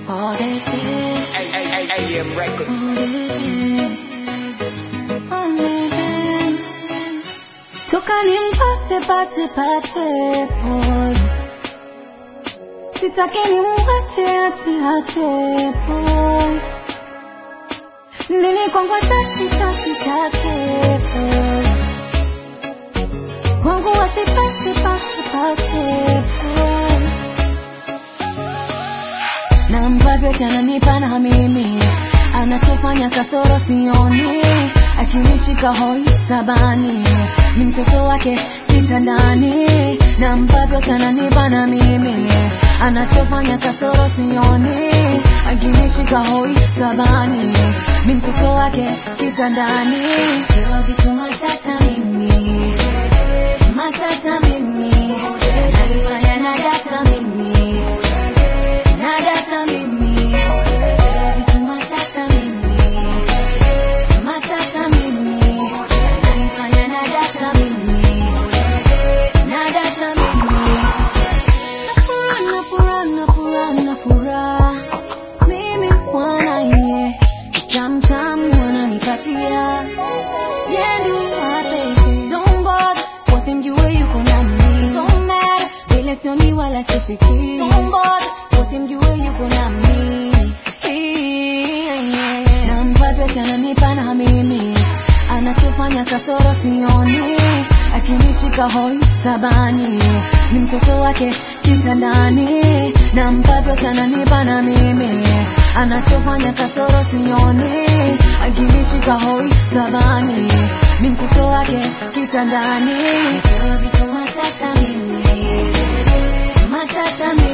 AM Records. Toka nimpate boy, sitaki nimuache boy, nilikuwa sitaki boy, kwangu wasipate boy, na mpavyo chananipa na mimi, anachofanya kasoro sioni, akinishika hoi sabani, ni mtoto wake kitandani, na mpavyo chananipa na mimi, anachofanya kasoro sioni, akinishika hoi sabani, ni mtoto wake kitandani. Kila vitu matata mimi, nalifanya nadata mimi, na mpavyo chananipa na mimi, anachofanya kasoro sioni, akinishika hoi sabani, ni mtoto wake kitandani, na mpavyo chananipa na mimi, anachofanya kasoro sioni, akinishika hoi sabani, ni mtoto wake kitandani. Matata mimi